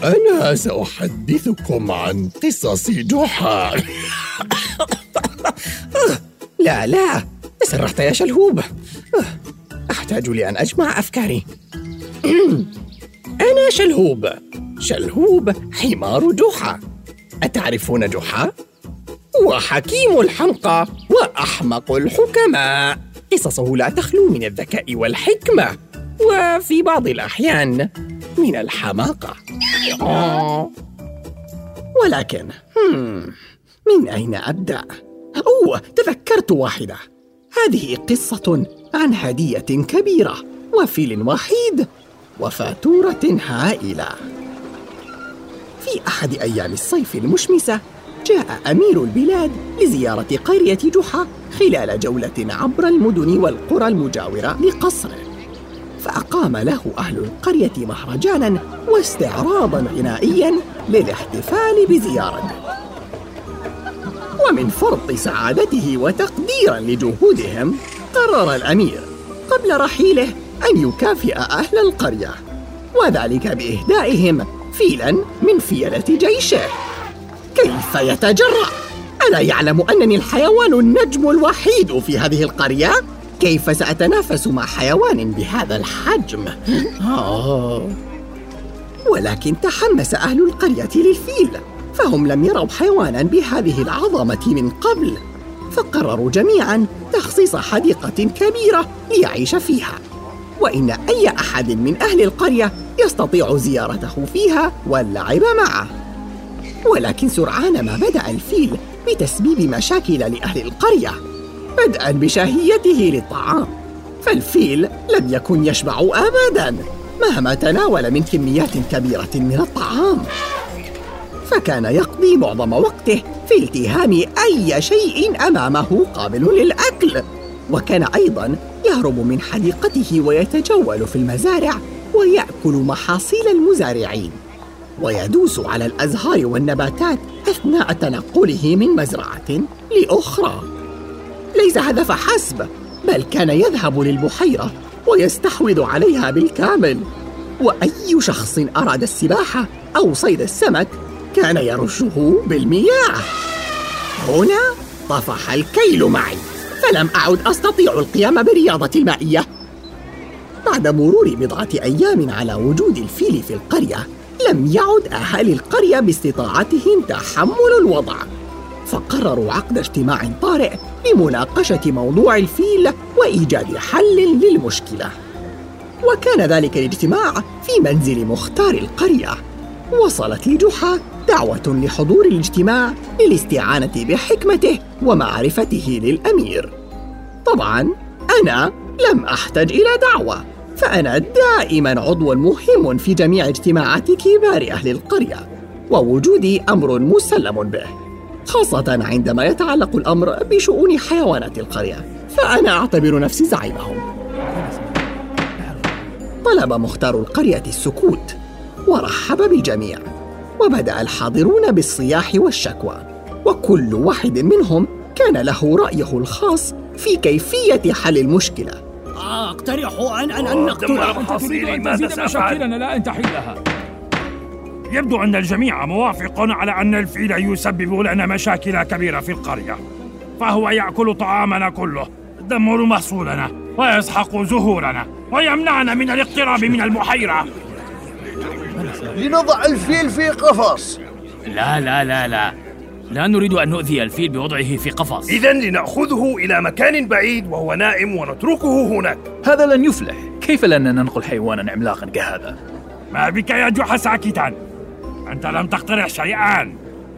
أنا سأحدثكم عن قصص جحا. لا تسرحت يا شلهوب. أحتاج لأن أجمع أفكاري. أنا شلهوب حمار جحا. أتعرفون جحا؟ هو حكيم الحمقى وأحمق الحكماء. قصصه لا تخلو من الذكاء والحكمة، وفي بعض الأحيان من الحماقة. ولكن من أين أبدأ؟ تذكرت واحدة. هذه قصة عن هدية كبيرة وفيل وحيد وفاتورة هائلة. في أحد أيام الصيف المشمسة جاء أمير البلاد لزيارة قرية جحا خلال جولة عبر المدن والقرى المجاورة لقصره، فأقام له أهل القرية مهرجاناً واستعراضاً غنائياً للاحتفال بزيارته. ومن فرط سعادته وتقديراً لجهودهم قرر الأمير قبل رحيله أن يكافئ أهل القرية، وذلك بإهدائهم فيلاً من فيلة جيشه. كيف يتجرأ؟ ألا يعلم أنني الحيوان النجم الوحيد في هذه القرية؟ كيف سأتنافس مع حيوان بهذا الحجم؟ ولكن تحمس أهل القرية للفيل، فهم لم يروا حيوانا بهذه العظمة من قبل، فقرروا جميعا تخصيص حديقة كبيرة ليعيش فيها، وإن أي أحد من أهل القرية يستطيع زيارته فيها واللعب معه. ولكن سرعان ما بدأ الفيل بتسبيب مشاكل لأهل القرية، بدءاً بشهيته للطعام، فالفيل لم يكن يشبع أبداً مهما تناول من كميات كبيرة من الطعام، فكان يقضي معظم وقته في التهام أي شيء أمامه قابل للأكل، وكان أيضاً يهرب من حديقته ويتجول في المزارع ويأكل محاصيل المزارعين، ويدوس على الأزهار والنباتات أثناء تنقله من مزرعة لأخرى. ليس هذا فحسب، بل كان يذهب للبحيرة ويستحوذ عليها بالكامل، وأي شخص أراد السباحة أو صيد السمك كان يرشه بالمياه. هنا طفح الكيل معي، فلم أعد أستطيع القيام بالرياضة المائية. بعد مرور بضعة أيام على وجود الفيل في القرية، لم يعد أهالي القرية باستطاعتهم تحمل الوضع، فقرروا عقد اجتماع طارئ لمناقشة موضوع الفيل وإيجاد حل للمشكلة. وكان ذلك الاجتماع في منزل مختار القرية. وصلت لجحا دعوة لحضور الاجتماع للاستعانة بحكمته ومعرفته للأمير. طبعاً أنا لم أحتج إلى دعوة، فأنا دائماً عضو مهم في جميع اجتماعات كبار أهل القرية، ووجودي أمر مسلم به، خاصة عندما يتعلق الأمر بشؤون حيوانات القرية، فأنا أعتبر نفسي زعيمهم. طلب مختار القرية السكوت ورحب بالجميع، وبدأ الحاضرون بالصياح والشكوى، وكل واحد منهم كان له رأيه الخاص في كيفية حل المشكلة. أقترح أن نقتله. أنت تريد أن تزيد مشاكلنا لا أن تحلها. يبدو أن الجميع موافق على أن الفيل يسبب لنا مشاكل كبيرة في القرية، فهو يأكل طعامنا كله، يدمر محصولنا ويسحق زهورنا ويمنعنا من الاقتراب من البحيرة. لنضع الفيل في قفص. لا نريد أن نؤذي الفيل بوضعه في قفص. إذن لنأخذه إلى مكان بعيد وهو نائم ونتركه هناك. هذا لن يفلح. كيف لن ننقل حيوانا عملاقا كهذا؟ ما بك يا جحا ساكتا؟ أنت لم تقترح شيئا.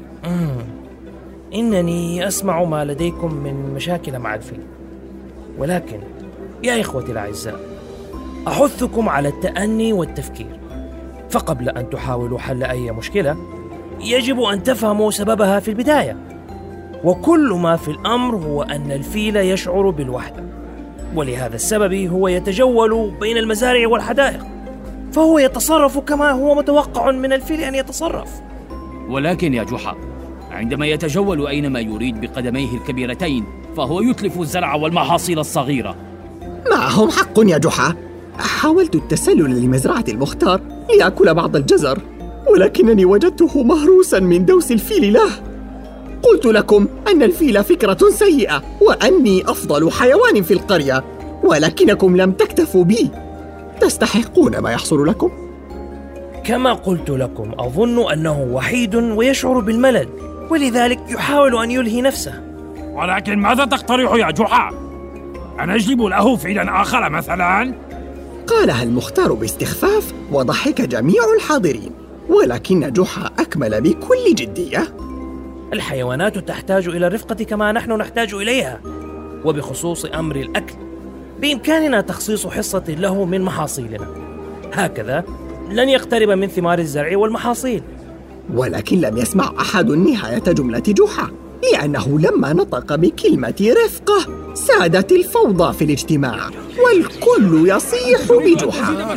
إنني أسمع ما لديكم من مشاكل مع الفيل، ولكن يا إخوتي الأعزاء، أحثكم على التأني والتفكير، فقبل أن تحاولوا حل أي مشكلة يجب أن تفهموا سببها في البداية. وكل ما في الأمر هو أن الفيل يشعر بالوحدة، ولهذا السبب هو يتجول بين المزارع والحدائق، فهو يتصرف كما هو متوقع من الفيل أن يتصرف. ولكن يا جحا، عندما يتجول أينما يريد بقدميه الكبيرتين فهو يتلف الزرع والمحاصيل الصغيرة. معهم حق يا جحا. حاولت التسلل لمزرعة المختار ليأكل بعض الجزر، ولكنني وجدته مهروساً من دوس الفيل له. قلت لكم أن الفيل فكرة سيئة وأني أفضل حيوان في القرية، ولكنكم لم تكتفوا بي. تستحقون ما يحصل لكم. كما قلت لكم، أظن أنه وحيد ويشعر بالملل، ولذلك يحاول أن يلهي نفسه. ولكن ماذا تقترح يا جحا؟ أنجلب له فيلا آخر مثلاً؟ قالها المختار باستخفاف وضحك جميع الحاضرين، ولكن جحا أكمل بكل جدية: الحيوانات تحتاج إلى الرفقة كما نحن نحتاج إليها، وبخصوص أمر الأكل بإمكاننا تخصيص حصة له من محاصيلنا، هكذا لن يقترب من ثمار الزرع والمحاصيل. ولكن لم يسمع أحد نهاية جملة جحا، لأنه لما نطق بكلمة رفقة سادت الفوضى في الاجتماع، والكل يصيح بجحا.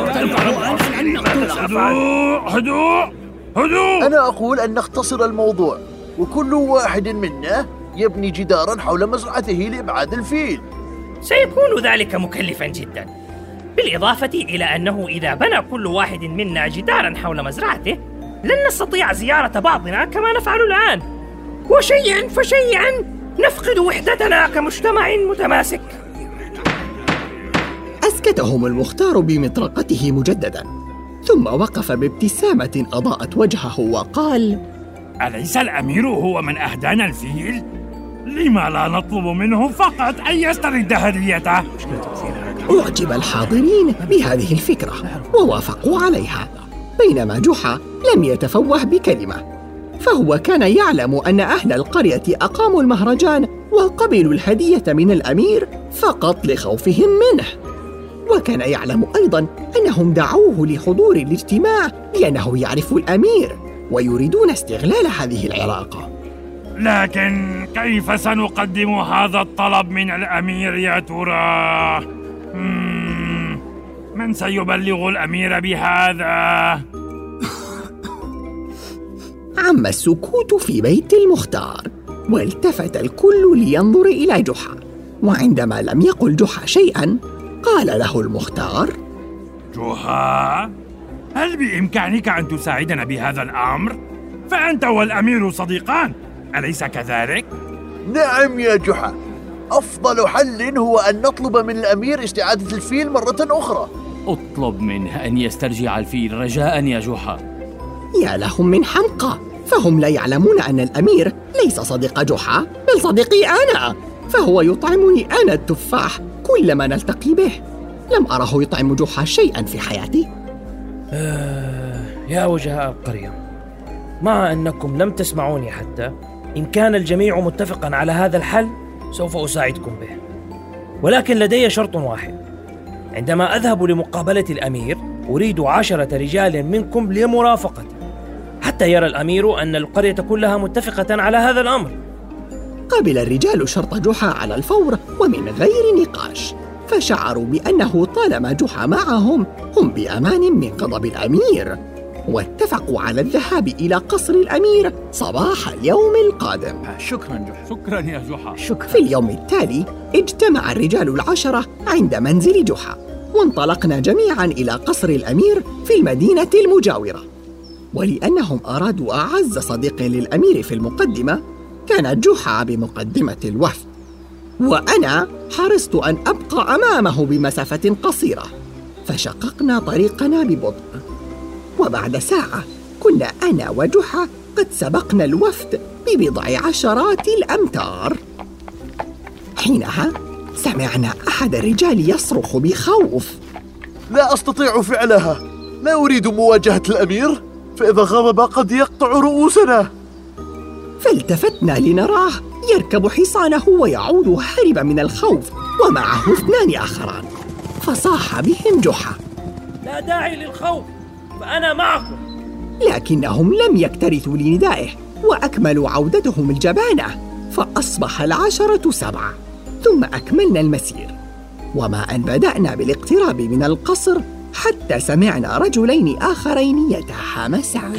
هدوء. أنا أقول أن نختصر الموضوع، وكل واحد منا يبني جداراً حول مزرعته لإبعاد الفيل. سيكون ذلك مكلفاً جداً، بالإضافة إلى أنه إذا بنى كل واحد منا جداراً حول مزرعته لن نستطيع زيارة بعضنا كما نفعل الآن، وشيئاً فشيئاً نفقد وحدتنا كمجتمع متماسك. أسكتهم المختار بمطرقته مجدداً، ثم وقف بابتسامة أضاءت وجهه وقال: أليس الأمير هو من أهدانا الفيل؟ لما لا نطلب منه فقط أن يسترد هديته؟ أعجب الحاضرين بهذه الفكرة ووافقوا عليها، بينما جحا لم يتفوه بكلمة، فهو كان يعلم أن أهل القرية أقاموا المهرجان وقبلوا الهدية من الأمير فقط لخوفهم منه، وكان يعلم أيضاً أنهم دعوه لحضور الاجتماع لأنه يعرف الأمير ويريدون استغلال هذه العلاقة. لكن كيف سنقدم هذا الطلب من الأمير يا ترى؟ من سيبلغ الأمير بهذا؟ عم السكوت في بيت المختار، والتفت الكل لينظر إلى جحا، وعندما لم يقل جحا شيئاً قال له المختار: جحا، هل بإمكانك أن تساعدنا بهذا الأمر؟ فأنت والأمير صديقان، أليس كذلك؟ نعم يا جحا، أفضل حل هو أن نطلب من الأمير استعادة الفيل مرة أخرى. اطلب منه أن يسترجع الفيل رجاء يا جحا. يا لهم من حمقى، فهم لا يعلمون أن الأمير ليس صديق جحا بل صديقي أنا، فهو يطعمني أنا التفاح كلما نلتقي به. لم أره يطعم جحا شيئا في حياتي. يا وجهاء القرية، مع أنكم لم تسمعوني حتى، إن كان الجميع متفقا على هذا الحل سوف أساعدكم به، ولكن لدي شرط واحد: عندما أذهب لمقابلة الأمير أريد 10 رجال منكم لمرافقته، حتى يرى الأمير أن القرية كلها متفقة على هذا الأمر. قبل الرجال شرط جحا على الفور ومن غير نقاش، فشعروا بأنه طالما جحا معهم هم بأمان من غضب الأمير، واتفقوا على الذهاب إلى قصر الأمير صباح اليوم القادم. شكرا جحا. شكرا يا جحا. شكرا. في اليوم التالي اجتمع الرجال 10 عند منزل جحا، وانطلقنا جميعا إلى قصر الأمير في المدينة المجاورة. ولأنهم أرادوا أعز صديق للأمير في المقدمة، كانت جحا بمقدمة الوفد، وأنا حرصت أن أبقى أمامه بمسافة قصيرة، فشققنا طريقنا ببطء. وبعد ساعة كنا أنا وجحا قد سبقنا الوفد ببضع عشرات الأمتار. حينها سمعنا أحد الرجال يصرخ بخوف: لا أستطيع فعلها، لا أريد مواجهة الأمير، فإذا غضب قد يقطع رؤوسنا. فالتفتنا لنراه يركب حصانه ويعود هاربا من الخوف، ومعه 2 آخران، فصاح بهم جحا: لا داعي للخوف، فأنا معكم. لكنهم لم يكترثوا لندائه، وأكملوا عودتهم الجبانة، فأصبح 10 7، ثم أكملنا المسير. وما أن بدأنا بالاقتراب من القصر حتى سمعنا رجلين آخرين يتحامسان.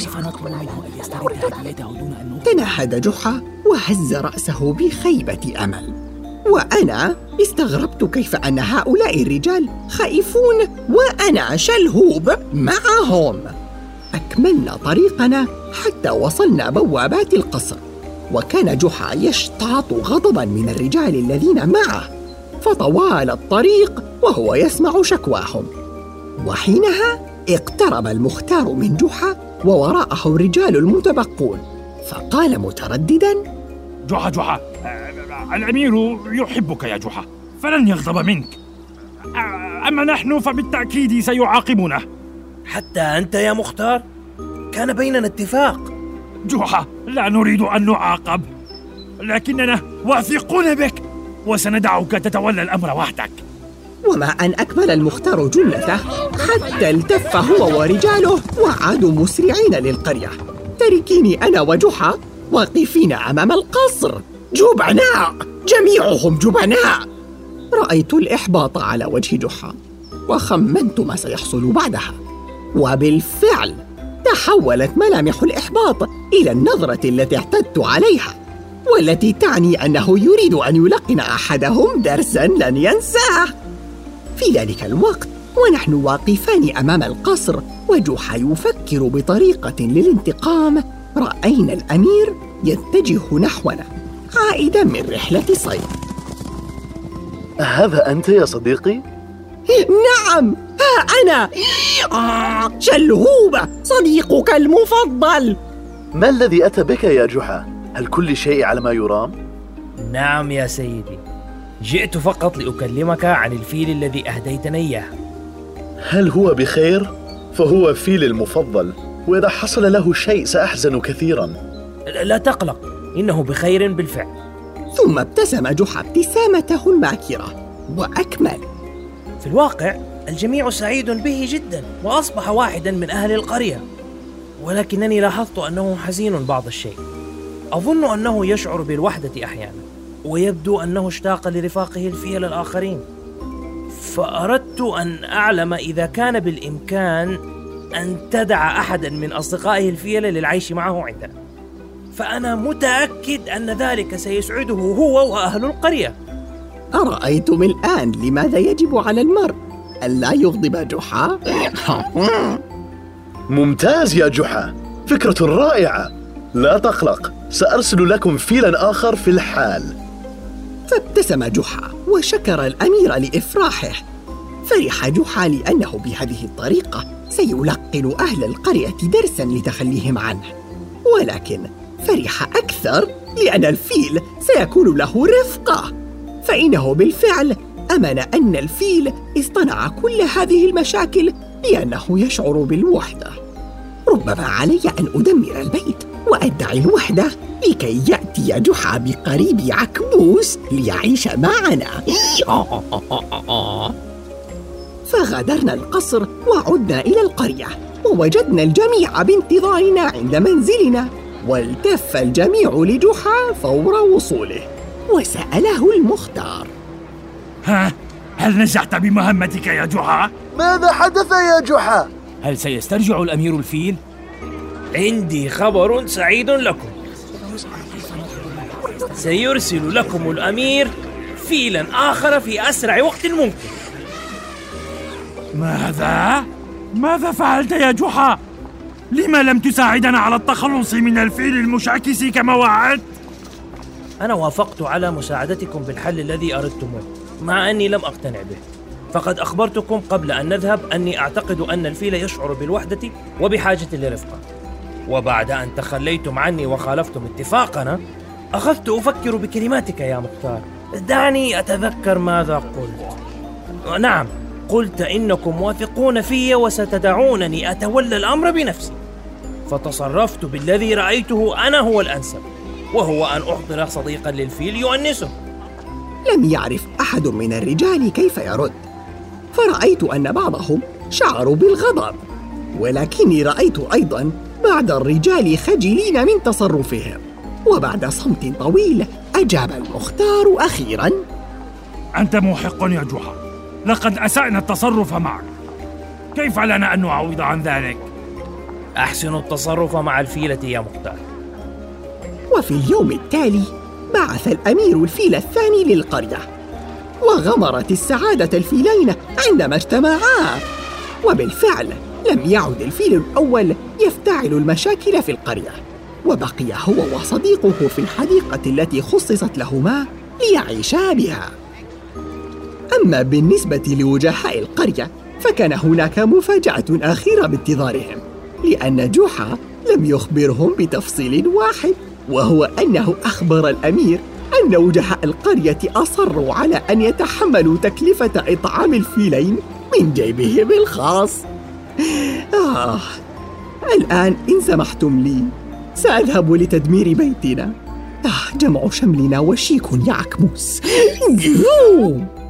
تنهد جحا وهز رأسه بخيبة أمل، وأنا استغربت كيف أن هؤلاء الرجال خائفون وأنا شلهوب معهم. أكملنا طريقنا حتى وصلنا بوابات القصر، وكان جحا يشتاط غضباً من الرجال الذين معه، فطوال الطريق وهو يسمع شكواهم. وحينها اقترب المختار من جحا ووراءه الرجال المتبقون، فقال متردداً: جحا، الأمير يحبك يا جحا، فلن يغضب منك، أما نحن فبالتأكيد سيعاقبنا. حتى أنت يا مختار؟ كان بيننا اتفاق. جحا، لا نريد أن نعاقب، لكننا واثقون بك وسندعك تتولى الأمر وحدك. وما أن أكمل المختار جملته حتى التف هو ورجاله وعادوا مسرعين للقرية، تركيني أنا وجحا واقفين أمام القصر. جبناء، جميعهم جبناء. رأيت الإحباط على وجه جحا وخمنت ما سيحصل بعدها، وبالفعل تحولت ملامح الإحباط إلى النظرة التي اعتدت عليها، والتي تعني أنه يريد أن يلقن أحدهم درساً لن ينساه. في ذلك الوقت ونحن واقفان أمام القصر وجحا يفكر بطريقة للانتقام، رأينا الأمير يتجه نحونا عائداً من رحلة صيد. هذا أنت يا صديقي؟ نعم، ها أنا شلهوب صديقك المفضل. ما الذي أتى بك يا جحا؟ هل كل شيء على ما يرام؟ نعم يا سيدي، جئت فقط لأكلمك عن الفيل الذي أهديتني إياه. هل هو بخير؟ فهو فيلي المفضل، وإذا حصل له شيء سأحزن كثيرا. لا تقلق، إنه بخير بالفعل. ثم ابتسم جحا ابتسامته الماكرة وأكمل: في الواقع الجميع سعيد به جدا، وأصبح واحدا من أهل القرية، ولكنني لاحظت أنه حزين بعض الشيء. أظن أنه يشعر بالوحدة أحيانا، ويبدو أنه اشتاق لرفاقه الفيل الآخرين، فأردت أن أعلم إذا كان بالإمكان أن تدع أحدا من أصدقائه الفيل للعيش معه عندنا، فأنا متأكد أن ذلك سيسعده هو وأهل القرية. أرأيتم الآن لماذا يجب على المرء ألا يغضب جحا؟ ممتاز يا جحا، فكرة رائعة. لا تقلق، سأرسل لكم فيلا آخر في الحال. فابتسم جحا وشكر الأمير لإفراحه. فرح جحا لأنه بهذه الطريقة سيلقن أهل القرية درساً لتخليهم عنه، ولكن فرح أكثر لأن الفيل سيكون له رفقة، فإنه بالفعل أمن أن الفيل اصطنع كل هذه المشاكل لأنه يشعر بالوحدة. ربما علي أن أدمر البيت وأدعي الوحدة لكي يأتي جحا بقريب عكبوس ليعيش معنا. فغادرنا القصر وعدنا إلى القرية، ووجدنا الجميع بانتظارنا عند منزلنا، والتف الجميع لجحا فور وصوله وسأله المختار: هل نجحت بمهمتك يا جحا؟ ماذا حدث يا جحا؟ هل سيسترجع الأمير الفيل؟ عندي خبر سعيد لكم، سيرسل لكم الأمير فيلا آخر في أسرع وقت ممكن. ماذا فعلت يا جحا؟ لما لم تساعدنا على التخلص من الفيل المشاكس كما وعدت؟ أنا وافقت على مساعدتكم بالحل الذي أردتموه، مع أني لم أقتنع به. فقد أخبرتكم قبل أن نذهب أني أعتقد أن الفيل يشعر بالوحدة وبحاجة لرفقة، وبعد أن تخليتم عني وخالفتم اتفاقنا أخذت أفكر بكلماتك يا مختار. دعني أتذكر ماذا قلت. نعم، قلت إنكم واثقون في وستدعونني أتولى الأمر بنفسي، فتصرفت بالذي رأيته أنا هو الأنسب، وهو أن أحضر صديقا للفيل يؤنسه. لم يعرف أحد من الرجال كيف يرد، فرأيت أن بعضهم شعروا بالغضب، ولكني رأيت أيضاً بعض الرجال خجلين من تصرفهم. وبعد صمت طويل أجاب المختار أخيراً: أنت محق يا جحا، لقد أسأنا التصرف معك، كيف لنا أن نعوض عن ذلك؟ أحسن التصرف مع الفيلة يا مختار. وفي اليوم التالي بعث الأمير الفيل الثاني للقرية، وغمرت السعادة الفيلين عندما اجتمعا، وبالفعل لم يعد الفيل الأول يفتعل المشاكل في القرية، وبقي هو وصديقه في الحديقة التي خصصت لهما ليعيشا بها. أما بالنسبة لوجهاء القرية فكان هناك مفاجأة أخيرة بانتظارهم، لأن جحا لم يخبرهم بتفصيل واحد، وهو أنه أخبر الأمير أن وجهاء القرية أصروا على أن يتحملوا تكلفة إطعام الفيلين من جيبهم الخاص. الآن إن سمحتم لي سأذهب لتدمير بيتنا. جمع شملنا وشيك يا عكموس.